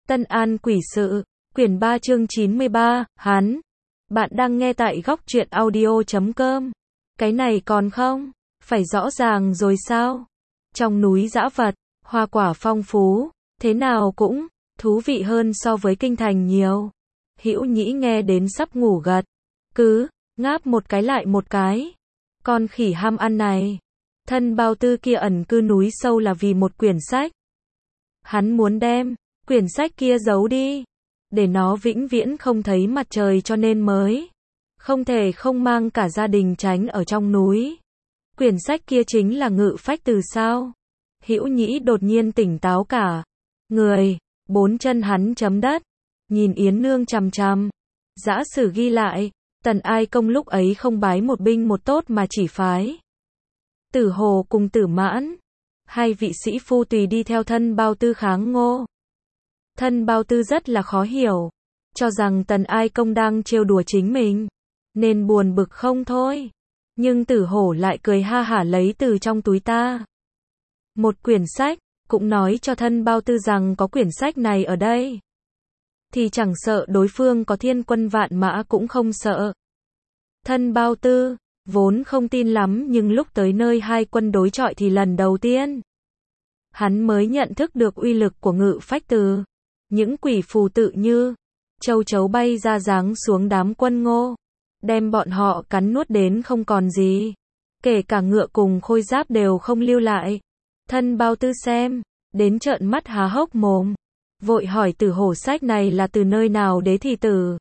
Tân An Quỷ Sự, quyển 3 chương 93, hắn. Bạn đang nghe tại góc truyện audio.com. Cái này còn không? Phải rõ ràng rồi sao? Trong núi dã vật, hoa quả phong phú, thế nào cũng thú vị hơn so với kinh thành nhiều. Hữu Nhĩ nghe đến sắp ngủ gật, cứ ngáp một cái lại một cái. Con khỉ ham ăn này, thân bao tư kia ẩn cư núi sâu là vì một quyển sách. Hắn muốn đem quyển sách kia giấu đi, để nó vĩnh viễn không thấy mặt trời, cho nên mới không thể không mang cả gia đình tránh ở trong núi. Quyển sách kia chính là Ngự Phách Từ sao? Hữu Nhĩ đột nhiên tỉnh táo cả người, bốn chân hắn chấm đất, nhìn Yến Nương chằm chằm. Giả sử ghi lại, Tần Ai Công lúc ấy không bái một binh một tốt mà chỉ phái Tử Hồ cùng Tử Mãn, hai vị sĩ phu tùy đi theo thân bao tư kháng Ngô. Thân bao tư rất là khó hiểu, cho rằng Tần Ai Công đang trêu đùa chính mình, nên buồn bực không thôi. Nhưng Tử Hổ lại cười ha hả lấy từ trong túi ta một quyển sách, cũng nói cho thân bao tư rằng có quyển sách này ở đây, thì chẳng sợ đối phương có thiên quân vạn mã cũng không sợ. Thân bao tư vốn không tin lắm, nhưng lúc tới nơi hai quân đối chọi thì lần đầu tiên hắn mới nhận thức được uy lực của Ngự Phách Từ. Những quỷ phù tự như châu chấu bay ra giáng xuống đám quân Ngô, đem bọn họ cắn nuốt đến không còn gì, kể cả ngựa cùng khôi giáp đều không lưu lại. Thân bao tư xem đến trợn mắt há hốc mồm, vội hỏi Tử Hổ sách này là từ nơi nào đế, thì Tử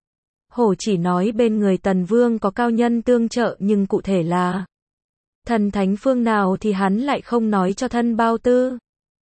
Hổ chỉ nói bên người Tần Vương có cao nhân tương trợ, nhưng cụ thể là thần thánh phương nào thì hắn lại không nói cho thân bao tư.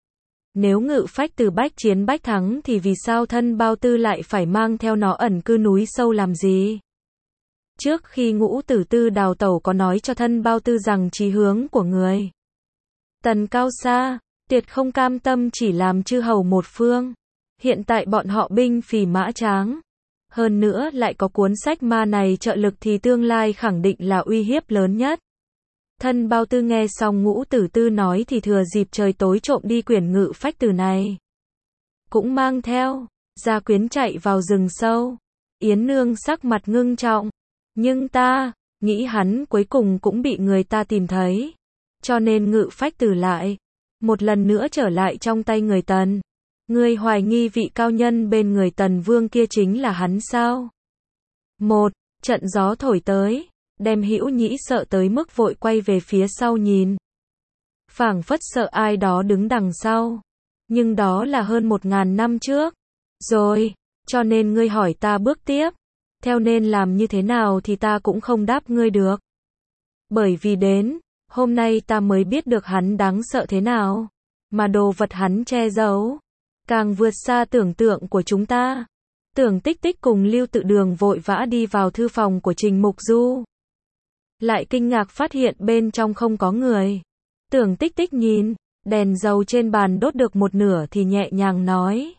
Nếu Ngự Phách Từ bách chiến bách thắng thì vì sao thân bao tư lại phải mang theo nó ẩn cư núi sâu làm gì? Trước khi Ngũ Tử Tư đào tẩu có nói cho thân bao tư rằng chí hướng của người Tần cao xa, tuyệt không cam tâm chỉ làm chư hầu một phương. Hiện tại bọn họ binh phì mã tráng, hơn nữa lại có cuốn sách ma này trợ lực thì tương lai khẳng định là uy hiếp lớn nhất. Thân bao tư nghe xong Ngũ Tử Tư nói thì thừa dịp trời tối trộm đi quyển Ngự Phách Từ này, cũng mang theo gia quyến chạy vào rừng sâu. Yến Nương sắc mặt ngưng trọng, nhưng ta nghĩ hắn cuối cùng cũng bị người ta tìm thấy, cho nên Ngự Phách Từ lại một lần nữa trở lại trong tay người Tần. Ngươi hoài nghi vị cao nhân bên người Tần Vương kia chính là hắn sao? Một trận gió thổi tới, đem Hữu Nhĩ sợ tới mức vội quay về phía sau nhìn, phảng phất sợ ai đó đứng đằng sau. Nhưng đó là hơn 1000 năm trước rồi, cho nên ngươi hỏi ta bước tiếp theo nên làm như thế nào thì ta cũng không đáp ngươi được. Bởi vì đến hôm nay ta mới biết được hắn đáng sợ thế nào, mà đồ vật hắn che giấu càng vượt xa tưởng tượng của chúng ta. Tưởng Tích Tích cùng Lưu Tự Đường vội vã đi vào thư phòng của Trình Mục Du, lại kinh ngạc phát hiện bên trong không có người. Tưởng Tích Tích nhìn đèn dầu trên bàn đốt được một nửa thì nhẹ nhàng nói: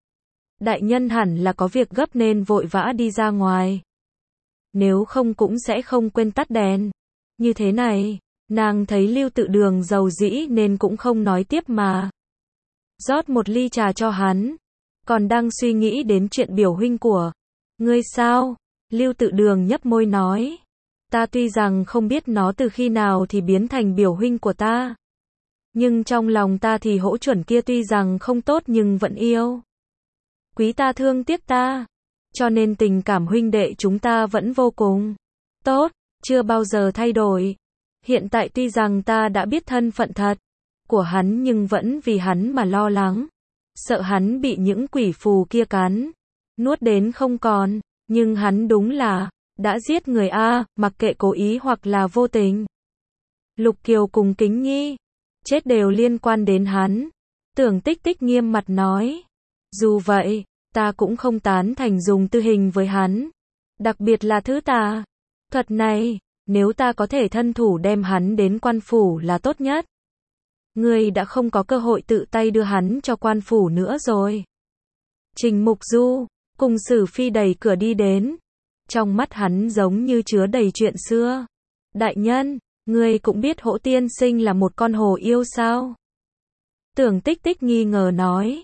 đại nhân hẳn là có việc gấp nên vội vã đi ra ngoài, nếu không cũng sẽ không quên tắt đèn. Như thế này, nàng thấy Lưu Tự Đường dầu dĩ nên cũng không nói tiếp mà rót một ly trà cho hắn. Còn đang suy nghĩ đến chuyện biểu huynh của ngươi sao? Lưu Tự Đường nhấp môi nói: ta tuy rằng không biết nó từ khi nào thì biến thành biểu huynh của ta, nhưng trong lòng ta thì Hỗ Chuẩn kia tuy rằng không tốt nhưng vẫn yêu quý ta, thương tiếc ta, cho nên tình cảm huynh đệ chúng ta vẫn vô cùng tốt, chưa bao giờ thay đổi. Hiện tại tuy rằng ta đã biết thân phận thật của hắn nhưng vẫn vì hắn mà lo lắng, sợ hắn bị những quỷ phù kia cắn nuốt đến không còn. Nhưng hắn đúng là đã giết người a, mặc kệ cố ý hoặc là vô tình. Lục Kiều cùng Kính Nhi chết đều liên quan đến hắn. Tưởng Tích Tích nghiêm mặt nói: dù vậy, ta cũng không tán thành dùng tư hình với hắn, đặc biệt là thứ tà thuật này. Nếu ta có thể thân thủ đem hắn đến quan phủ là tốt nhất. Ngươi đã không có cơ hội tự tay đưa hắn cho quan phủ nữa rồi. Trình Mục Du cùng Sử Phi đẩy cửa đi đến, trong mắt hắn giống như chứa đầy chuyện xưa. Đại nhân, ngươi cũng biết Hỗ tiên sinh là một con hồ yêu sao? Tưởng Tích Tích nghi ngờ nói.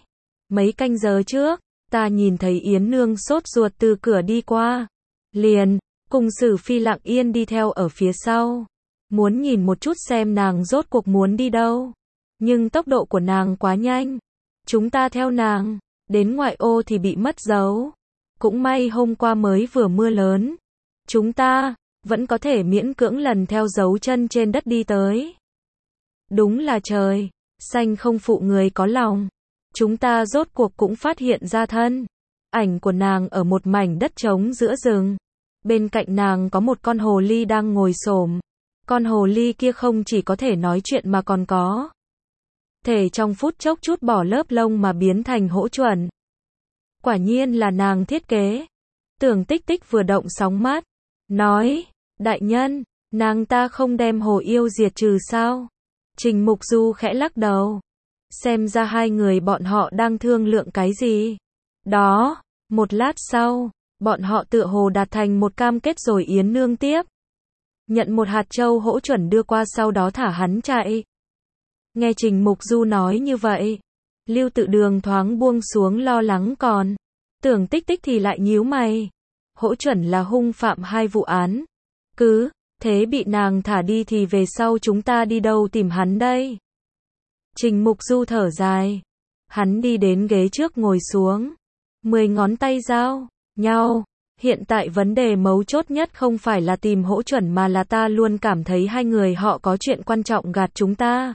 Mấy canh giờ trước, ta nhìn thấy Yến Nương sốt ruột từ cửa đi qua. Liền, cùng Sử Phi lặng yên đi theo ở phía sau. Muốn nhìn một chút xem nàng rốt cuộc muốn đi đâu. Nhưng tốc độ của nàng quá nhanh. Chúng ta theo nàng, đến ngoại ô thì bị mất dấu. Cũng may hôm qua mới vừa mưa lớn. Chúng ta, vẫn có thể miễn cưỡng lần theo dấu chân trên đất đi tới. Đúng là trời, xanh không phụ người có lòng. Chúng ta rốt cuộc cũng phát hiện ra thân ảnh của nàng ở một mảnh đất trống giữa rừng. Bên cạnh nàng có một con hồ ly đang ngồi xổm. Con hồ ly kia không chỉ có thể nói chuyện mà còn có thể trong phút chốc chút bỏ lớp lông mà biến thành hỗ chuẩn. Quả nhiên là nàng thiết kế. Tưởng Tích Tích vừa động sóng mắt, nói, đại nhân, nàng ta không đem hồ yêu diệt trừ sao? Trình Mục Du khẽ lắc đầu. Xem ra hai người bọn họ đang thương lượng cái gì. Đó, một lát sau, bọn họ tựa hồ đạt thành một cam kết rồi. Yến Nương tiếp nhận một hạt châu hỗ chuẩn đưa qua, sau đó thả hắn chạy. Nghe Trình Mục Du nói như vậy, Lưu Tự Đường thoáng buông xuống lo lắng, còn Tưởng Tích Tích thì lại nhíu mày. Hỗ chuẩn là hung phạm 2 vụ án. Cứ thế bị nàng thả đi thì về sau chúng ta đi đâu tìm hắn đây? Trình Mục Du thở dài. Hắn đi đến ghế trước ngồi xuống. 10 ngón tay giao nhau. Hiện tại vấn đề mấu chốt nhất không phải là tìm hỗ chuẩn mà là ta luôn cảm thấy hai người họ có chuyện quan trọng gạt chúng ta.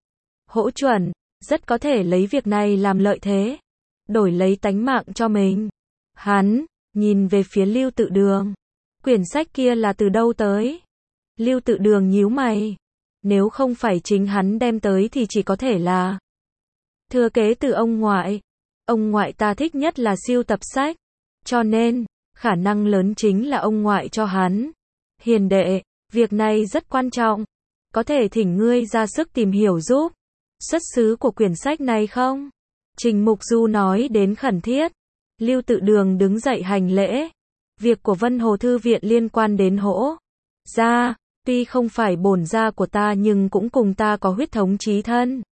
Hỗ chuẩn rất có thể lấy việc này làm lợi thế, đổi lấy tánh mạng cho mình. Hắn nhìn về phía Lưu Tự Đường. Quyển sách kia là từ đâu tới? Lưu Tự Đường nhíu mày. Nếu không phải chính hắn đem tới thì chỉ có thể là thừa kế từ ông ngoại. Ông ngoại ta thích nhất là sưu tập sách, cho nên khả năng lớn chính là ông ngoại cho hắn. Hiền đệ, việc này rất quan trọng. Có thể thỉnh ngươi ra sức tìm hiểu giúp xuất xứ của quyển sách này không? Trình Mục Du nói đến khẩn thiết. Lưu Tự Đường đứng dậy hành lễ. Việc của Vân Hồ Thư Viện liên quan đến hỗ gia, tuy không phải bổn gia của ta nhưng cũng cùng ta có huyết thống chí thân.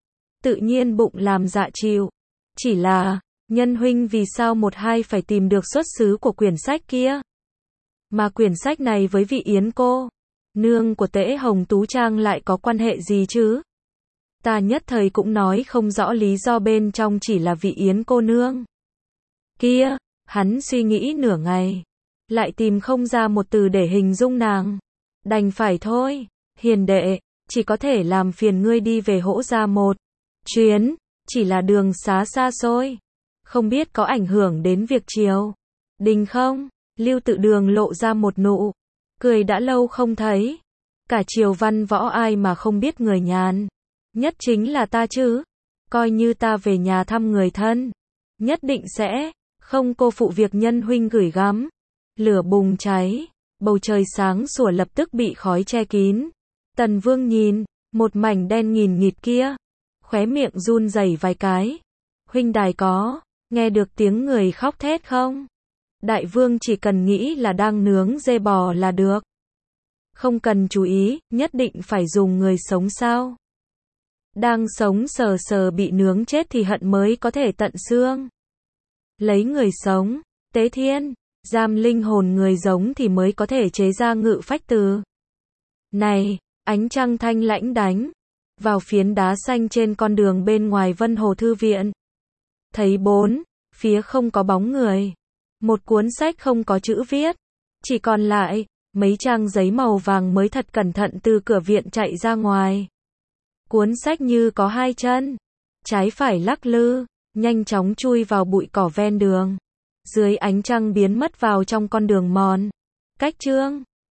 Tự nhiên bụng làm dạ chịu. Chỉ là, nhân huynh vì sao một hai phải tìm được xuất xứ của quyển sách kia? Mà quyển sách này với vị Yến cô nương của Tễ Hồng Tú Trang lại có quan hệ gì chứ? Ta nhất thời cũng nói không rõ lý do, bên trong chỉ là vị Yến cô nương kia. Hắn suy nghĩ nửa ngày, lại tìm không ra một từ để hình dung nàng. Đành phải thôi, hiền đệ, chỉ có thể làm phiền ngươi đi về hỗ gia một chuyến, chỉ là đường xá xa xôi, không biết có ảnh hưởng đến việc triều đình không? Lưu Tự Đường lộ ra một nụ cười đã lâu không thấy. Cả triều văn võ ai mà không biết người nhàn nhất chính là ta chứ. Coi như ta về nhà thăm người thân, nhất định sẽ không cô phụ việc nhân huynh gửi gắm. Lửa bùng cháy, bầu trời sáng sủa lập tức bị khói che kín. Tần Vương nhìn một mảnh đen nghìn nghịt kia, khóe miệng run rẩy vài cái. Huynh đài có nghe được tiếng người khóc thét không? Đại vương chỉ cần nghĩ là đang nướng dê bò là được, không cần chú ý nhất định phải dùng người sống sao? Đang sống sờ sờ bị nướng chết thì hận mới có thể tận xương. Lấy người sống tế thiên, giam linh hồn người giống thì mới có thể chế ra ngự phách từ. Này, ánh trăng thanh lãnh đánh vào phiến đá xanh trên con đường bên ngoài Vân Hồ Thư Viện. Thấy bốn phía không có bóng người, một cuốn sách không có chữ viết, chỉ còn lại mấy trang giấy màu vàng mới thật cẩn thận từ cửa viện chạy ra ngoài. Cuốn sách như có hai chân, trái phải lắc lư, nhanh chóng chui vào bụi cỏ ven đường. Dưới ánh trăng biến mất vào trong con đường mòn cách chương.